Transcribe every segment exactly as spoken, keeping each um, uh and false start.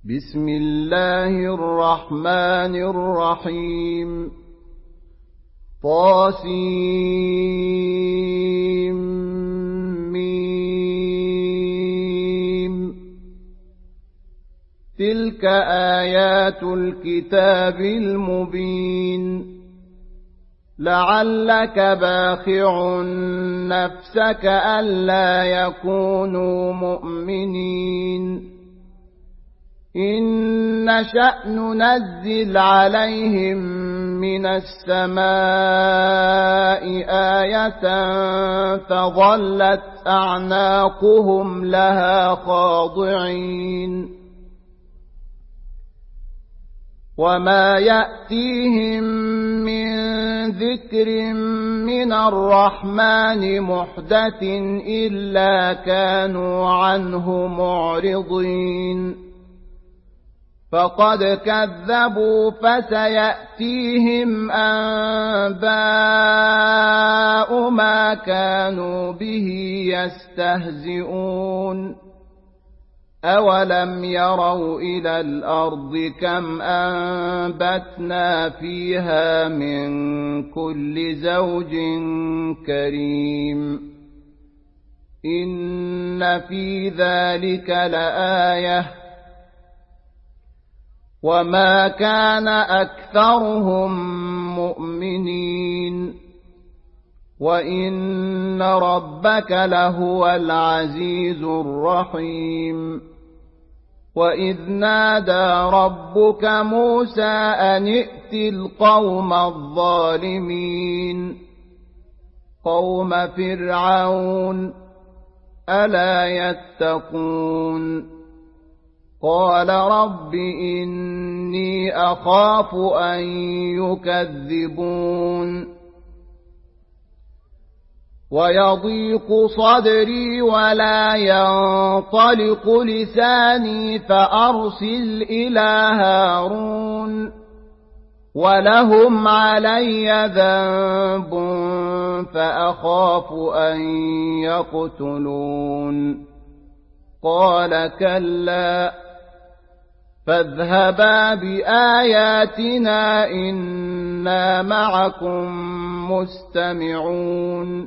بسم الله الرحمن الرحيم طاسيم ميم تلك آيات الكتاب المبين لعلك باخع نفسك ألا يكونوا مؤمنين إن نشأ ننزل عليهم من السماء آية فظلت أعناقهم لها خاضعين وما يأتيهم من ذكر من الرحمن محدث إلا كانوا عنه معرضين فقد كذبوا فسيأتيهم أنباء ما كانوا به يستهزئون أولم يروا إلى الأرض كم أنبتنا فيها من كل زوج كريم إن في ذلك لآية وما كان أكثرهم مؤمنين وإن ربك لهو العزيز الرحيم وإذ نادى ربك موسى أن ائت القوم الظالمين قوم فرعون ألا يتقون قال رب إني أخاف أن يكذبون ويضيق صدري ولا ينطلق لساني فأرسل إلى هارون ولهم علي ذنب فأخاف أن يقتلون قال كلا فاذهبا بآياتنا إنا معكم مستمعون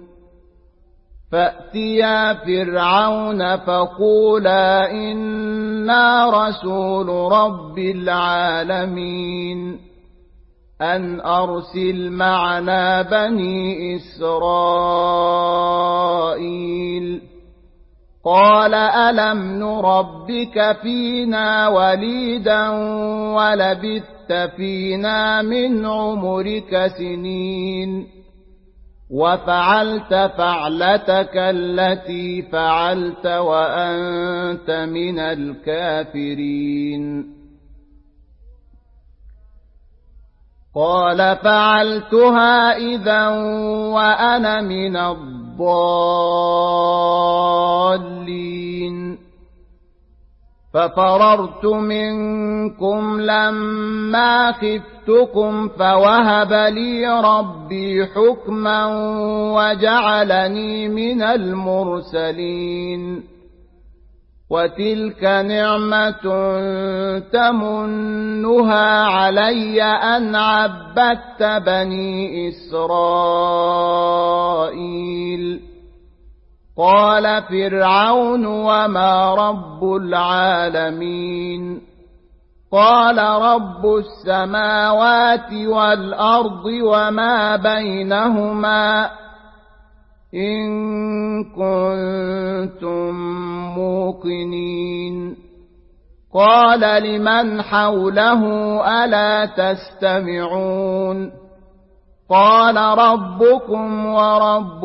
فأتيا فرعون فقولا إنا رسول رب العالمين أن أرسل معنا بني إسرائيل قال ألم نربك فينا وليدا ولبثت فينا من عمرك سنين وفعلت فعلتك التي فعلت وأنت من الكافرين قال فعلتها إذا وأنا من الضالين ففررت منكم لما خفتكم فوهب لي ربي حكما وجعلني من المرسلين وتلك نعمة تمنها علي أن عبدت بني إسرائيل قال فرعون وما رب العالمين قال رب السماوات والأرض وما بينهما إن كنتم موقنين قال لمن حوله ألا تستمعون قال ربكم ورب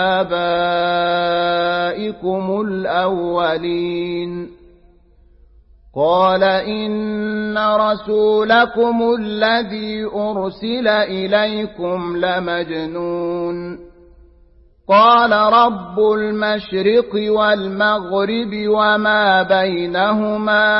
آبائكم الأولين قال إن رسولكم الذي أرسل إليكم لمجنون قال رب المشرق والمغرب وما بينهما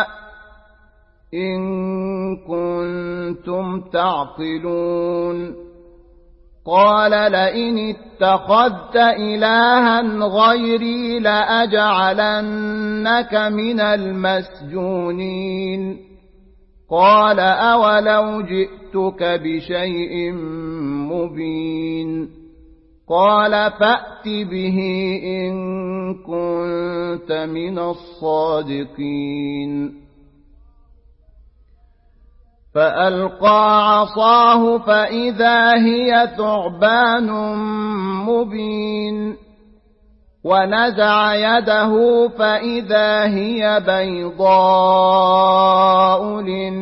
إن كنتم تعقلون قال لئن اتخذت إلها غيري لأجعلنك من المسجونين قال أولو جئتك بشيء مبين قال فأت به إن كنت من الصادقين فألقى عصاه فإذا هي ثعبان مبين ونزع يده فإذا هي بيضاء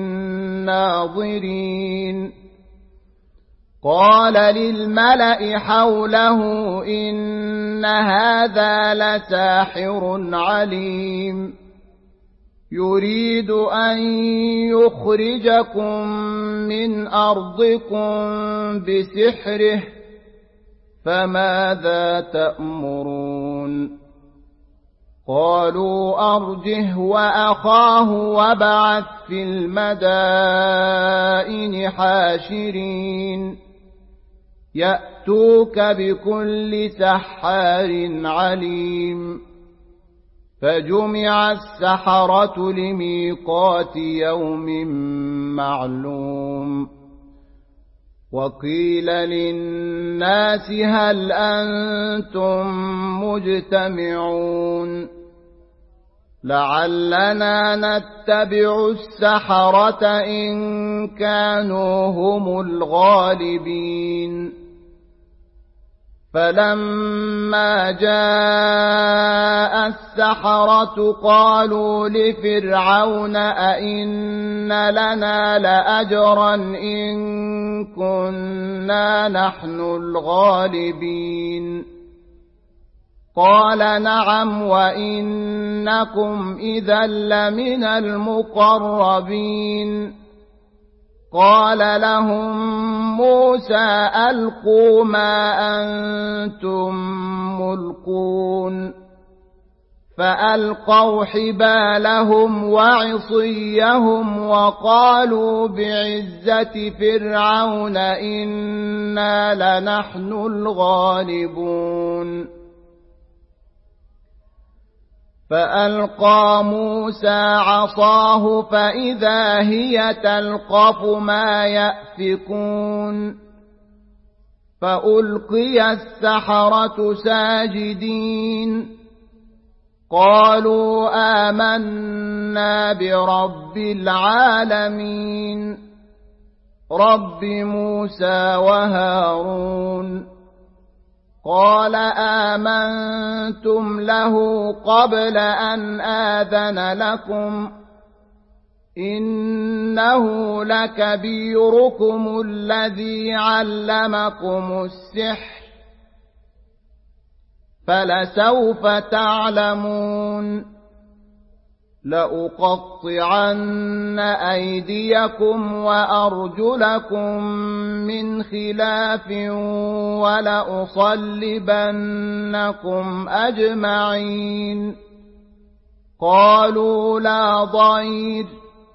للناظرين قال للملأ حوله إن هذا لساحر عليم يريد أن يخرجكم من أرضكم بسحره فماذا تأمرون قالوا أرجه وأخاه وابعث في المدائن حاشرين يأتوك بكل سحار عليم فجمع السحرة لميقات يوم معلوم وقيل للناس هل أنتم مجتمعون لعلنا نتبع السحرة إن كانوا هم الغالبين فلما جاء السحرة قالوا لفرعون أئن لنا لأجرا إن كنا نحن الغالبين قال نعم وإنكم إذا لمن المقربين قال لهم موسى ألقوا ما أنتم ملقون فألقوا حبالهم وعصيهم وقالوا بعزة فرعون إنا لنحن الغالبون فألقى موسى عصاه فإذا هي تلقف ما يأفكون فألقي السحرة ساجدين قالوا آمنا برب العالمين رب موسى وهارون قال آمنتم له قبل أن آذن لكم إنه لكبيركم الذي علمكم السحر فلسوف تعلمون لأقطعن أيديكم وأرجلكم من خلاف ولأصلبنكم أجمعين قالوا لا ضير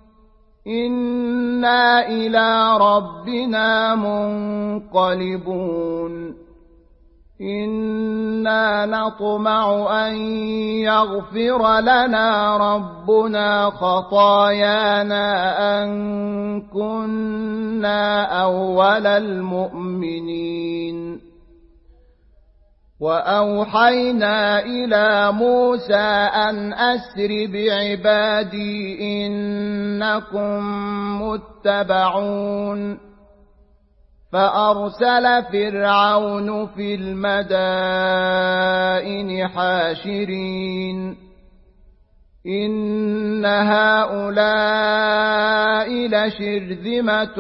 إنا إلى ربنا منقلبون إنا نطمع أن يغفر لنا ربنا خطايانا أن كنا أول المؤمنين وأوحينا إلى موسى أن أسر بعبادي إنكم متبعون فأرسل فرعون في المدائن حاشرين إن هؤلاء لشرذمة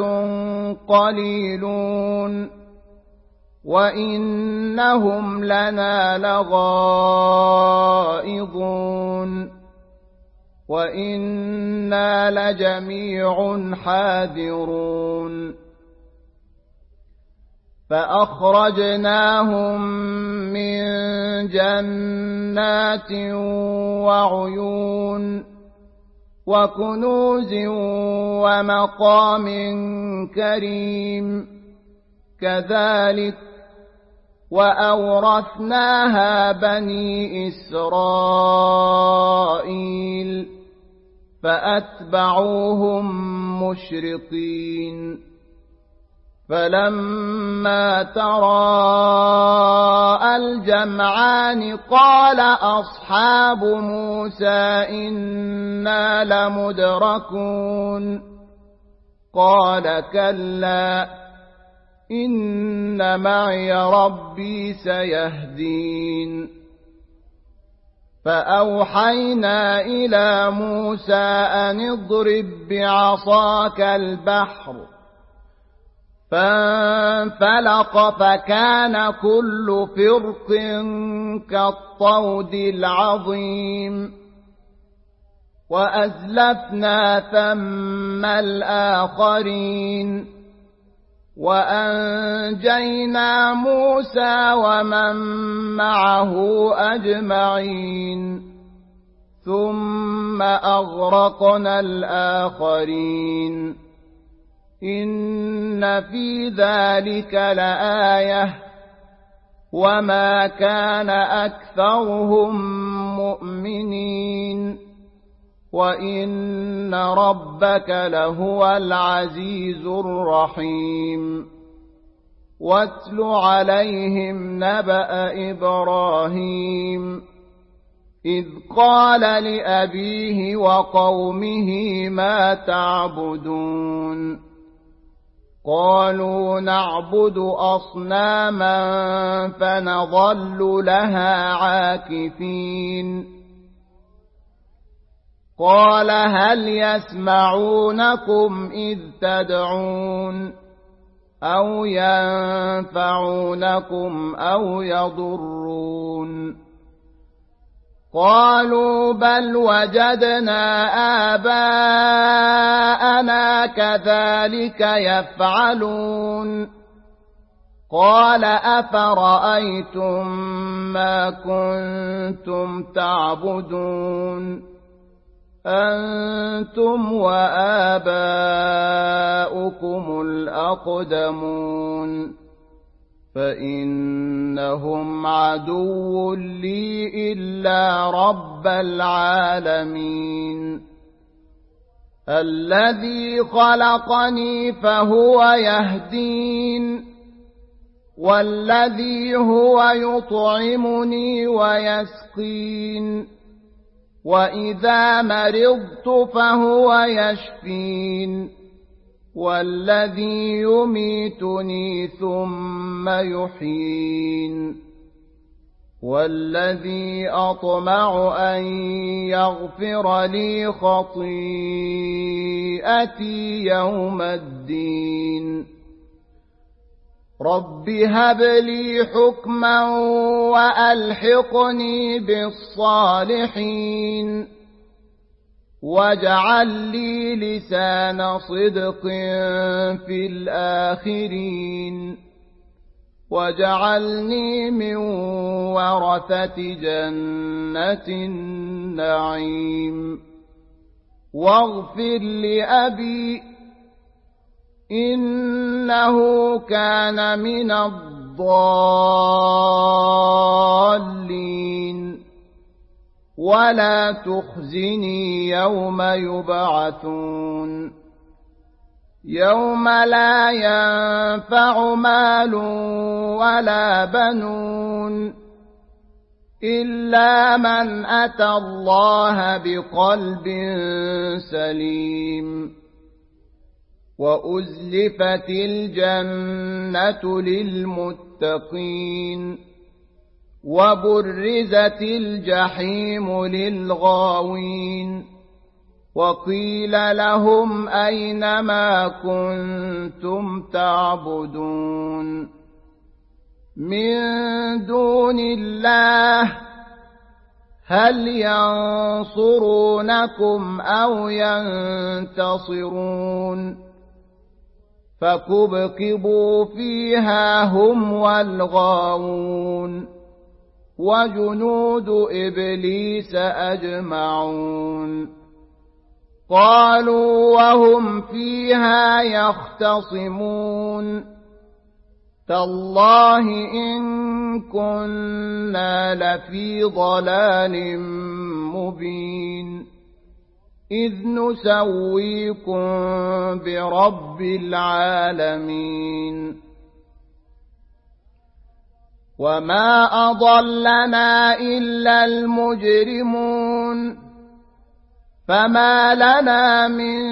قليلون وإنهم لنا لغائظون وإنا لجميع حاذرون فأخرجناهم من جنات وعيون وكنوز ومقام كريم كذلك وأورثناها بني إسرائيل فأتبعوهم مشرقين فلما تراءى الجمعان قال أصحاب موسى إنا لمدركون قال كلا إن معي ربي سيهدين فأوحينا إلى موسى أن اضرب بعصاك البحر فانفلق فكان كل فرق كالطود العظيم وأزلفنا ثم الآخرين وأنجينا موسى ومن معه أجمعين ثم أغرقنا الآخرين إن في ذلك لآية وما كان أكثرهم مؤمنين وإن ربك لهو العزيز الرحيم واتل عليهم نبأ إبراهيم إذ قال لأبيه وقومه ما تعبدون قالوا نعبد أصناما فنظل لها عاكفين قال هل يسمعونكم إذ تدعون أو ينفعونكم أو يضرون قالوا بل وجدنا آباءنا كذلك يفعلون قال أفرأيتم ما كنتم تعبدون أنتم وآباؤكم الأقدمون فإنهم عدو لي إلا رب العالمين الذي خلقني فهو يهدين والذي هو يطعمني ويسقين وإذا مرضت فهو يشفين والذي يميتني ثم يحيين والذي أطمع أن يغفر لي خطيئتي يوم الدين رب هب لي حكما وألحقني بالصالحين واجعل لي لسان صدق في الآخرين واجعلني من ورثة جنة النعيم واغفر لأبي إنه كان من الضالين ولا تخزني يوم يبعثون يوم لا ينفع مال ولا بنون إلا من أتى الله بقلب سليم وأزلفت الجنة للمتقين وبرزت الجحيم للغاوين وقيل لهم أين ما كنتم تعبدون من دون الله هل ينصرونكم أو ينتصرون فكبكبوا فيها هم والغاوون وجنود إبليس أجمعون قالوا وهم فيها يختصمون تالله إن كنا لفي ضلال مبين إذ نسويكم برب العالمين وما أضلنا إلا المجرمون فما لنا من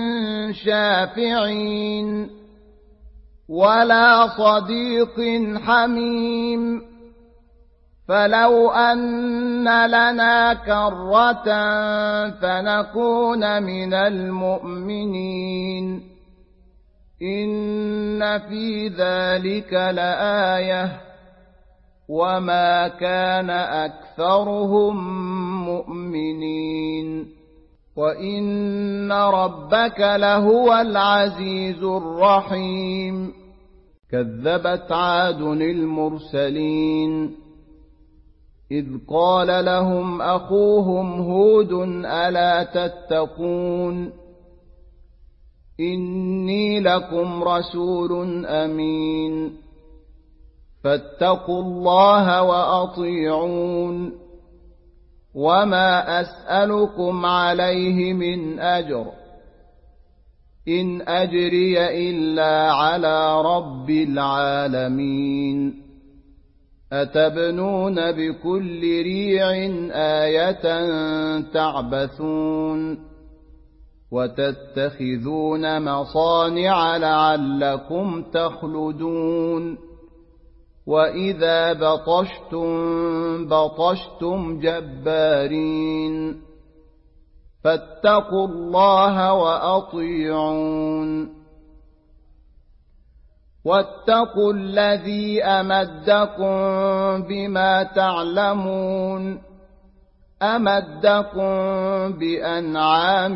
شافعين ولا صديق حميم فلو أن لنا كرة فنكون من المؤمنين إن في ذلك لآية وما كان أكثرهم مؤمنين وإن ربك لهو العزيز الرحيم كذبت عاد المرسلين إذ قال لهم أخوهم هود ألا تتقون إني لكم رسول أمين فاتقوا الله وأطيعون وما أسألكم عليه من أجر إن أجري إلا على رب العالمين أتبنون بكل ريع آية تعبثون وتتخذون مصانع لعلكم تخلدون وإذا بطشتم بطشتم جبارين فاتقوا الله وأطيعون واتقوا الذي أمدكم بما تعلمون أمدكم بأنعام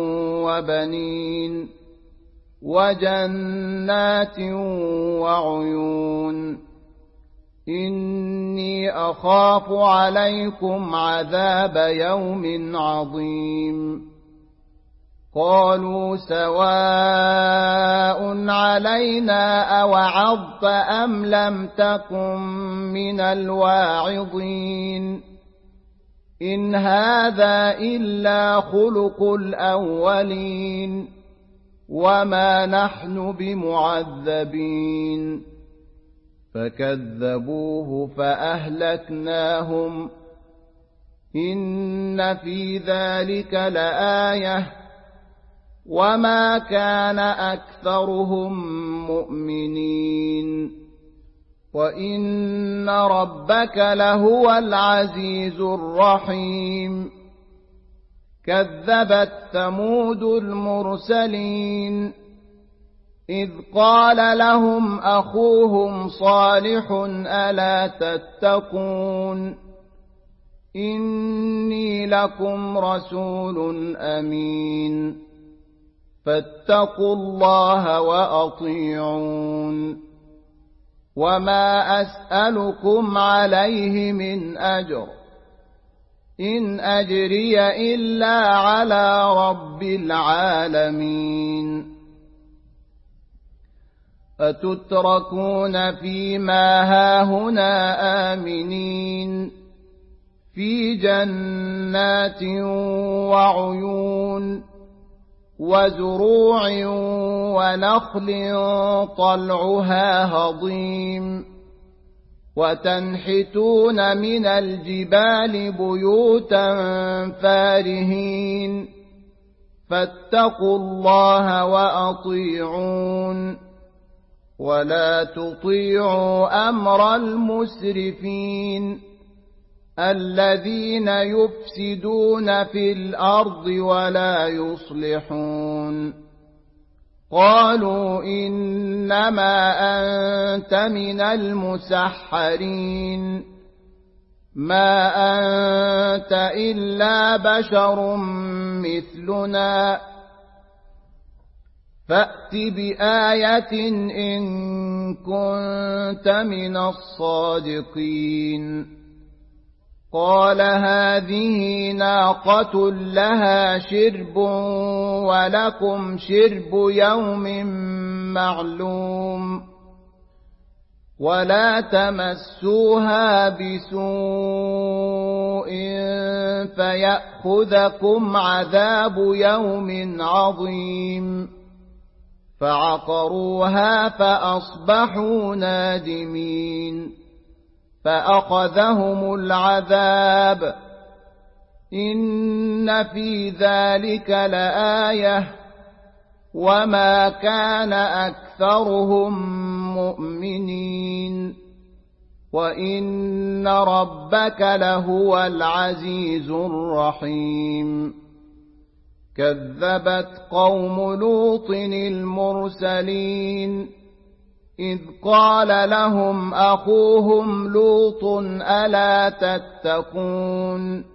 وبنين وجنات وعيون إني أخاف عليكم عذاب يوم عظيم قالوا سواء علينا أوعظت أم لم تكن من الواعظين إن هذا إلا خلق الأولين وما نحن بمعذبين فكذبوه فأهلكناهم إن في ذلك لآية وما كان أكثرهم مؤمنين وإن ربك لهو العزيز الرحيم كذبت ثمود المرسلين إذ قال لهم أخوهم صالح ألا تتقون إني لكم رسول أمين فاتقوا الله وأطيعون وما أسألكم عليه من أجر إن أجري إلا على رب العالمين أتتركون فيما هاهنا آمنين في جنات وعيون وزروع ونخل طلعها هضيم وتنحتون من الجبال بيوتا فارهين فاتقوا الله وأطيعون ولا تطيعوا أمر المسرفين الذين يفسدون في الأرض ولا يصلحون قالوا إنما أنت من المسحرين ما أنت إلا بشر مثلنا فأت بآية إن كنت من الصادقين قال هذه ناقة لها شرب ولكم شرب يوم معلوم ولا تمسوها بسوء فيأخذكم عذاب يوم عظيم فعقروها فأصبحوا نادمين فأخذهم العذاب إن في ذلك لآية وما كان أكثرهم مؤمنين وإن ربك لهو العزيز الرحيم كذبت قوم لوط المرسلين إذ قال لهم أخوهم لوط ألا تتقون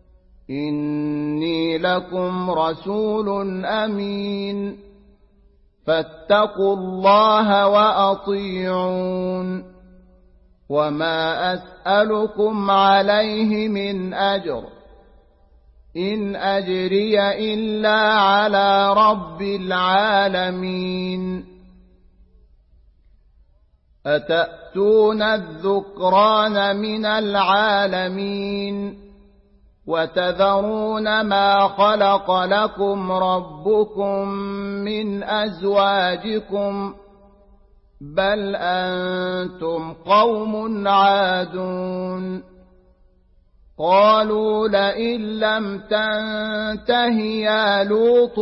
إني لكم رسول أمين فاتقوا الله وأطيعون وما أسألكم عليه من أجر إن أجري إلا على رب العالمين أتأتون الذكران من العالمين وتذرون ما خلق لكم ربكم من أزواجكم بل أنتم قوم عادون قالوا لئن لم تنته يا لوط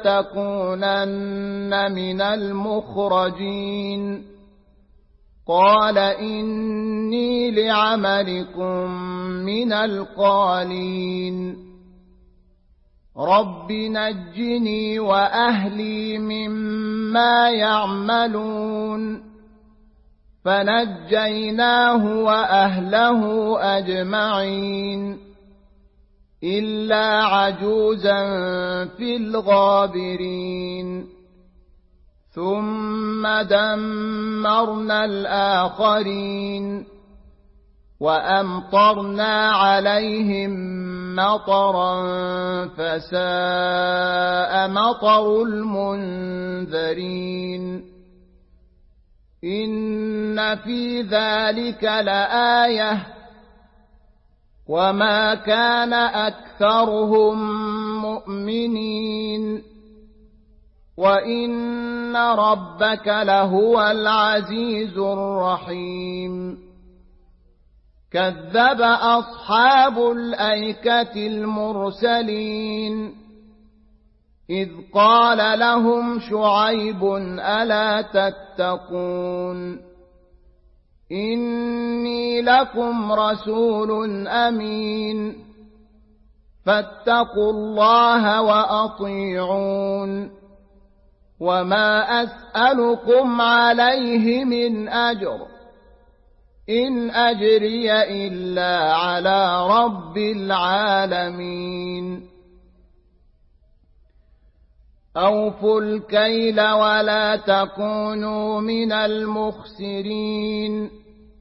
لتكونن من المخرجين قال إني لعملكم من القالين رب نجني وأهلي مما يعملون فنجيناه وأهله أجمعين إلا عجوزا في الغابرين ثم دمرنا الآخرين وأمطرنا عليهم مطرا فساء مطر المنذرين إن في ذلك لآية وما كان أكثرهم مؤمنين وإن ربك لهو العزيز الرحيم كذب أصحاب الأيكة المرسلين إذ قال لهم شعيب ألا تتقون إني لكم رسول أمين فاتقوا الله وأطيعون وما أسألكم عليه من أجر إن أجري إلا على رب العالمين أوفوا الكيل ولا تكونوا من المخسرين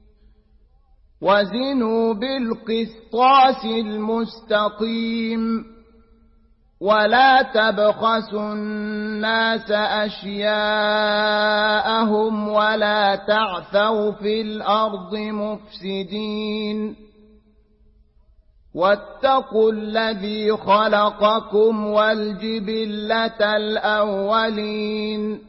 وزنوا بالقسطاس المستقيم ولا تبخسوا الناس أشياءهم ولا تعثوا في الأرض مفسدين واتقوا الذي خلقكم والجبلة الأولين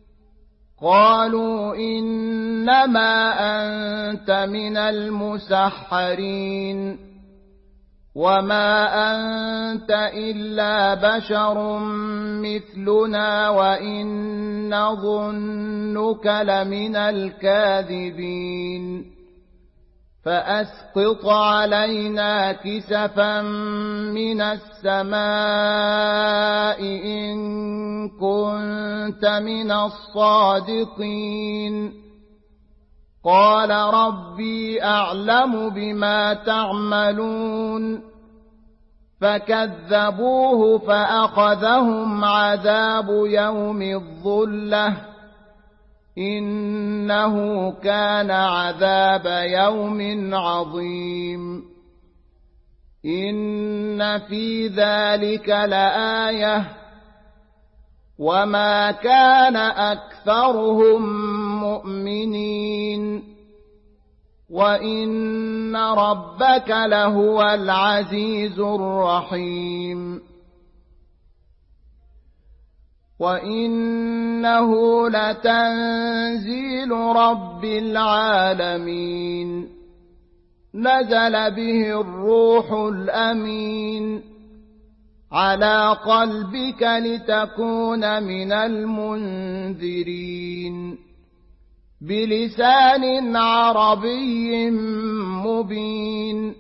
قالوا إنما أنت من المسحرين وما أنت إلا بشر مثلنا وإن نظنك لمن الكاذبين فأسقط علينا كسفا من السماء إن كنت من الصادقين قال ربي أعلم بما تعملون فكذبوه فأخذهم عذاب يوم الظلة إنه كان عذاب يوم عظيم إن في ذلك لآية وما كان أكثرهم مؤمنين وإن ربك لهو العزيز الرحيم وإنه لتنزيل رب العالمين نزل به الروح الأمين على قلبك لتكون من المنذرين بلسان عربي مبين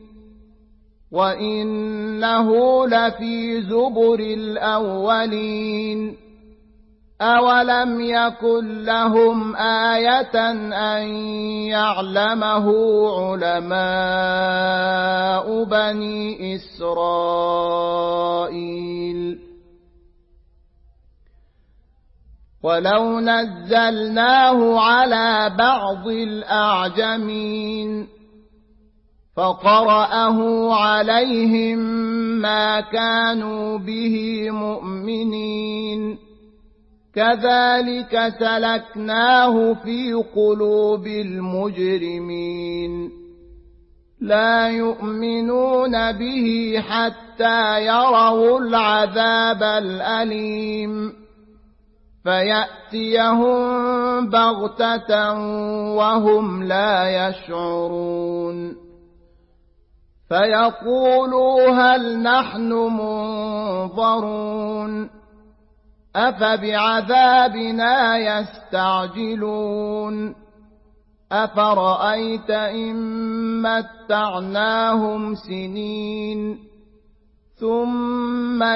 وإنه لفي زبر الأولين أولم يكن لهم آية أن يعلمه علماء بني إسرائيل ولو نزلناه على بعض الأعجمين فقرأه عليهم ما كانوا به مؤمنين كذلك سلكناه في قلوب المجرمين لا يؤمنون به حتى يروا العذاب الأليم فيأتيهم بغتة وهم لا يشعرون فيقولوا هل نحن منظرون أفبعذابنا يستعجلون أفرأيت إن متعناهم سنين ثم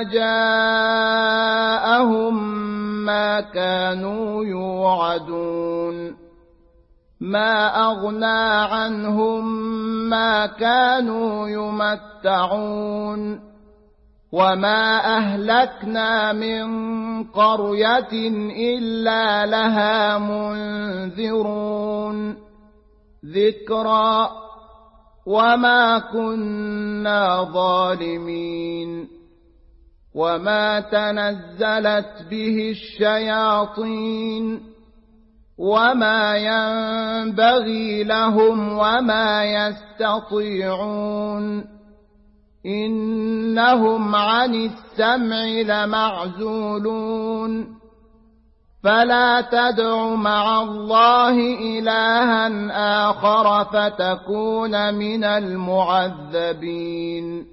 جاءهم ما كانوا يوعدون ما أغنى عنهم ما كانوا يمتعون وما أهلكنا من قرية إلا لها منذرون ذكرى وما كنا ظالمين وما تنزلت به الشياطين وما ينبغي لهم وما يستطيعون إنهم عن السمع لمعزولون فلا تدع مع الله إلها آخر فتكون من المعذبين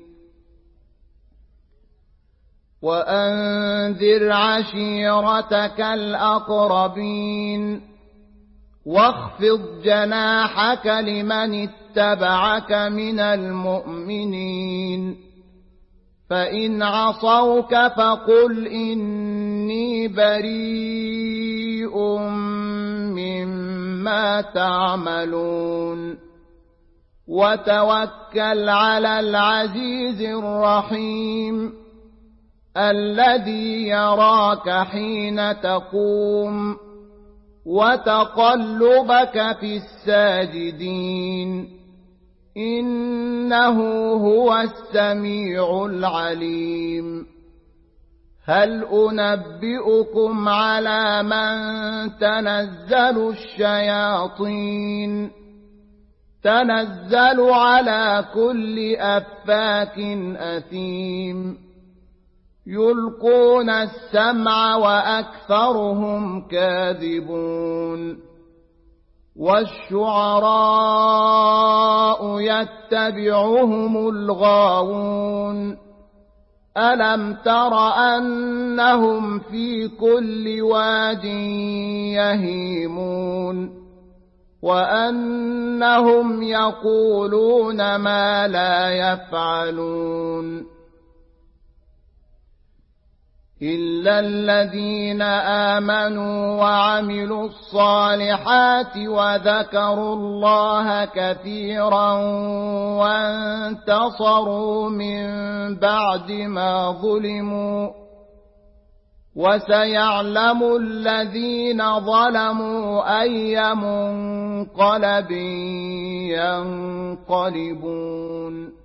وأنذر عشيرتك الأقربين واخفض جناحك لمن اتبعك من المؤمنين فإن عصوك فقل إني بريء مما تعملون وتوكل على العزيز الرحيم الذي يراك حين تقوم وتقلبك في الساجدين إنه هو السميع العليم هل أنبئكم على من تنزل الشياطين تنزل على كل أفاك أثيم يلقون السمع وأكثرهم كاذبون والشعراء يتبعهم الغاوون ألم تر أنهم في كل واد يهيمون وأنهم يقولون ما لا يفعلون إلا الذين آمنوا وعملوا الصالحات وذكروا الله كثيرا وانتصروا من بعد ما ظلموا وسيعلم الذين ظلموا أي منقلب ينقلبون